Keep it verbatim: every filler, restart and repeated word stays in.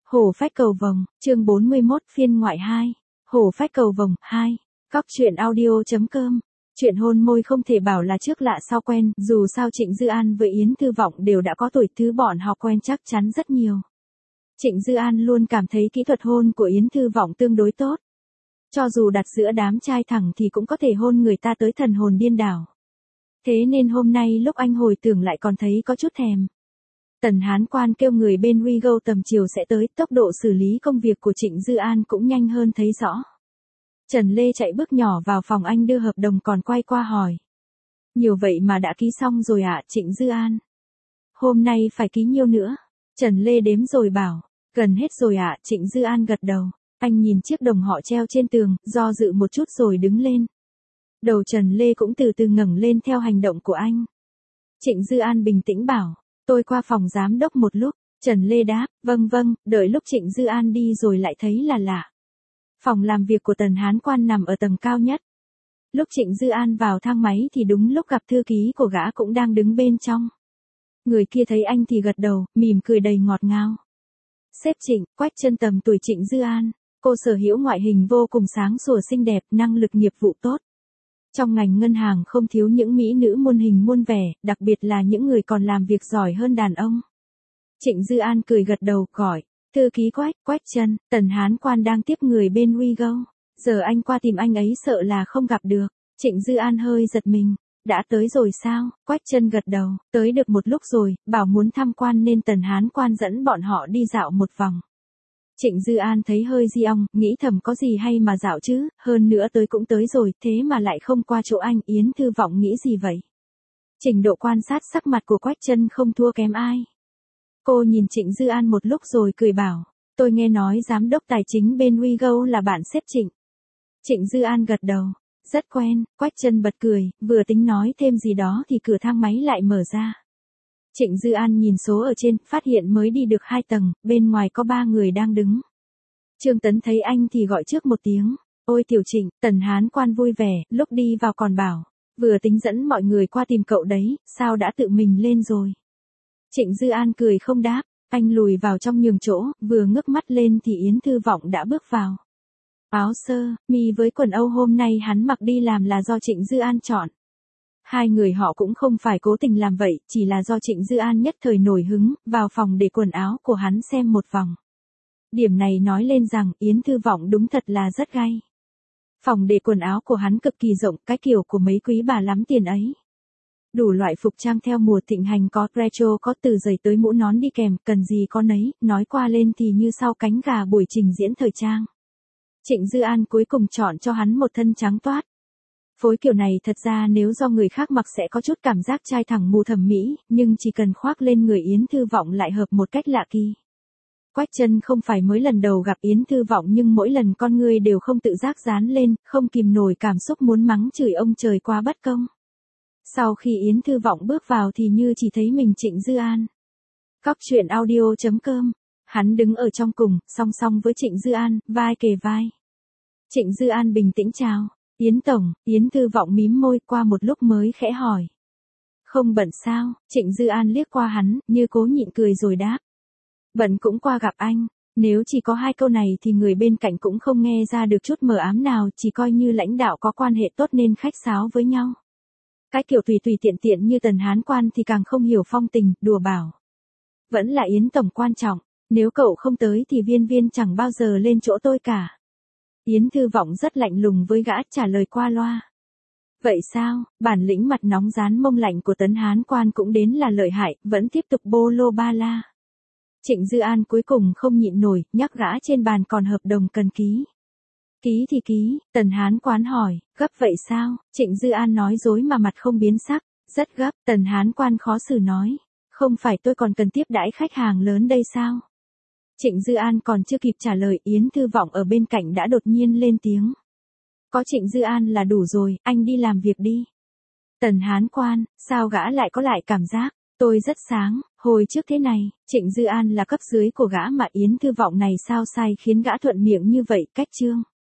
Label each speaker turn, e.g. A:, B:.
A: Hổ phách cầu vồng, chương bốn mươi mốt phiên ngoại hai. Hổ phách cầu vồng, hai. Góc truyện audio.com. Chuyện hôn môi không thể bảo là trước lạ sau quen, dù sao Trịnh Dư An với Yến Thư Vọng đều đã có tuổi, thứ bọn họ quen chắc chắn rất nhiều. Trịnh Dư An luôn cảm thấy kỹ thuật hôn của Yến Thư Vọng tương đối tốt. Cho dù đặt giữa đám trai thẳng thì cũng có thể hôn người ta tới thần hồn điên đảo. Thế nên hôm nay lúc anh hồi tưởng lại còn thấy có chút thèm. Tần Hán Quan kêu người bên WeGo tầm chiều sẽ tới, tốc độ xử lý công việc của Trịnh Dư An cũng nhanh hơn thấy rõ. Trần Lê chạy bước nhỏ vào phòng anh đưa hợp đồng còn quay qua hỏi. Nhiều vậy mà đã ký xong rồi ạ, Trịnh Dư An. Hôm nay phải ký nhiêu nữa? Trần Lê đếm rồi bảo, gần hết rồi ạ, Trịnh Dư An gật đầu. Anh nhìn chiếc đồng họ treo trên tường, do dự một chút rồi đứng lên. Đầu Trần Lê cũng từ từ ngẩng lên theo hành động của anh. Trịnh Dư An bình tĩnh bảo, tôi qua phòng giám đốc một lúc. Trần Lê đáp, vâng vâng, đợi lúc Trịnh Dư An đi rồi lại thấy là lạ. Phòng làm việc của Tần Hán Quan nằm ở tầng cao nhất. Lúc Trịnh Dư An vào thang máy thì đúng lúc gặp thư ký của gã cũng đang đứng bên trong. Người kia thấy anh thì gật đầu, mỉm cười đầy ngọt ngào. Sếp Trịnh, Quách Chân tầm tuổi Trịnh Dư An, cô sở hữu ngoại hình vô cùng sáng sủa xinh đẹp, năng lực nghiệp vụ tốt. Trong ngành ngân hàng không thiếu những mỹ nữ muôn hình muôn vẻ, đặc biệt là những người còn làm việc giỏi hơn đàn ông. Trịnh Dư An cười gật đầu, gọi, thư ký Quách, Quách Chân, Tần Hán Quan đang tiếp người bên WeGo. Giờ anh qua tìm anh ấy sợ là không gặp được. Trịnh Dư An hơi giật mình, đã tới rồi sao? Quách Chân gật đầu, tới được một lúc rồi, bảo muốn tham quan nên Tần Hán Quan dẫn bọn họ đi dạo một vòng. Trịnh Dư An thấy hơi di ong, nghĩ thầm có gì hay mà dạo chứ, hơn nữa tới cũng tới rồi, thế mà lại không qua chỗ anh. Yến Thư Vọng nghĩ gì vậy? Trình độ quan sát sắc mặt của Quách Chân không thua kém ai. Cô nhìn Trịnh Dư An một lúc rồi cười bảo, tôi nghe nói giám đốc tài chính bên WeGo là bạn sếp Trịnh. Trịnh Dư An gật đầu, rất quen. Quách Chân bật cười, vừa tính nói thêm gì đó thì cửa thang máy lại mở ra. Trịnh Dư An nhìn số ở trên, phát hiện mới đi được hai tầng, bên ngoài có ba người đang đứng. Trương Tấn thấy anh thì gọi trước một tiếng, ôi Tiểu Trịnh. Tần Hán Quan vui vẻ, lúc đi vào còn bảo, vừa tính dẫn mọi người qua tìm cậu đấy, sao đã tự mình lên rồi. Trịnh Dư An cười không đáp, anh lùi vào trong nhường chỗ, vừa ngước mắt lên thì Yến Thư Vọng đã bước vào. Áo sơ, mi với quần âu hôm nay hắn mặc đi làm là do Trịnh Dư An chọn. Hai người họ cũng không phải cố tình làm vậy, chỉ là do Trịnh Dư An nhất thời nổi hứng, vào phòng để quần áo của hắn xem một vòng. Điểm này nói lên rằng Yến Thư Vọng đúng thật là rất gay. Phòng để quần áo của hắn cực kỳ rộng, cái kiểu của mấy quý bà lắm tiền ấy. Đủ loại phục trang theo mùa thịnh hành, có retro, có từ giày tới mũ nón đi kèm, cần gì có nấy, nói qua lên thì như sau cánh gà buổi trình diễn thời trang. Trịnh Dư An cuối cùng chọn cho hắn một thân trắng toát. Phối kiểu này thật ra nếu do người khác mặc sẽ có chút cảm giác trai thẳng mù thẩm mỹ, nhưng chỉ cần khoác lên người Yến Thư Vọng lại hợp một cách lạ kỳ. Quách Chân không phải mới lần đầu gặp Yến Thư Vọng nhưng mỗi lần con người đều không tự giác dán lên, không kìm nổi cảm xúc muốn mắng chửi ông trời quá bất công. Sau khi Yến Thư Vọng bước vào thì như chỉ thấy mình Trịnh Dư An. Góc truyện audio.com. Hắn đứng ở trong cùng, song song với Trịnh Dư An, vai kề vai. Trịnh Dư An bình tĩnh chào. Yến Tổng. Yến Thư Vọng mím môi, qua một lúc mới khẽ hỏi. Không bận sao? Trịnh Dư An liếc qua hắn, như cố nhịn cười rồi đáp. Bận cũng qua gặp anh. Nếu chỉ có hai câu này thì người bên cạnh cũng không nghe ra được chút mờ ám nào, chỉ coi như lãnh đạo có quan hệ tốt nên khách sáo với nhau. Cái kiểu tùy tùy tiện tiện như Tần Hán Quan thì càng không hiểu phong tình, đùa bảo. Vẫn là Yến Tổng quan trọng, nếu cậu không tới thì Viên Viên chẳng bao giờ lên chỗ tôi cả. Yến Thư Vọng rất lạnh lùng với gã, trả lời qua loa. Vậy sao? Bản lĩnh mặt nóng rán mông lạnh của Tấn Hán Quan cũng đến là lợi hại, vẫn tiếp tục bô lô ba la. Trịnh Dư An cuối cùng không nhịn nổi, nhắc gã trên bàn còn hợp đồng cần ký. Ký thì ký. Tần Hán Quan hỏi, gấp vậy sao? Trịnh Dư An nói dối mà mặt không biến sắc, rất gấp. Tần Hán Quan khó xử nói, không phải tôi còn cần tiếp đãi khách hàng lớn đây sao? Trịnh Dư An còn chưa kịp trả lời, Yến Thư Vọng ở bên cạnh đã đột nhiên lên tiếng. Có Trịnh Dư An là đủ rồi, anh đi làm việc đi. Tần Hán Quan, sao gã lại có lại cảm giác, tôi rất sáng, hồi trước thế này, Trịnh Dư An là cấp dưới của gã mà Yến Thư Vọng này sao sai khiến gã thuận miệng như vậy, cách trương.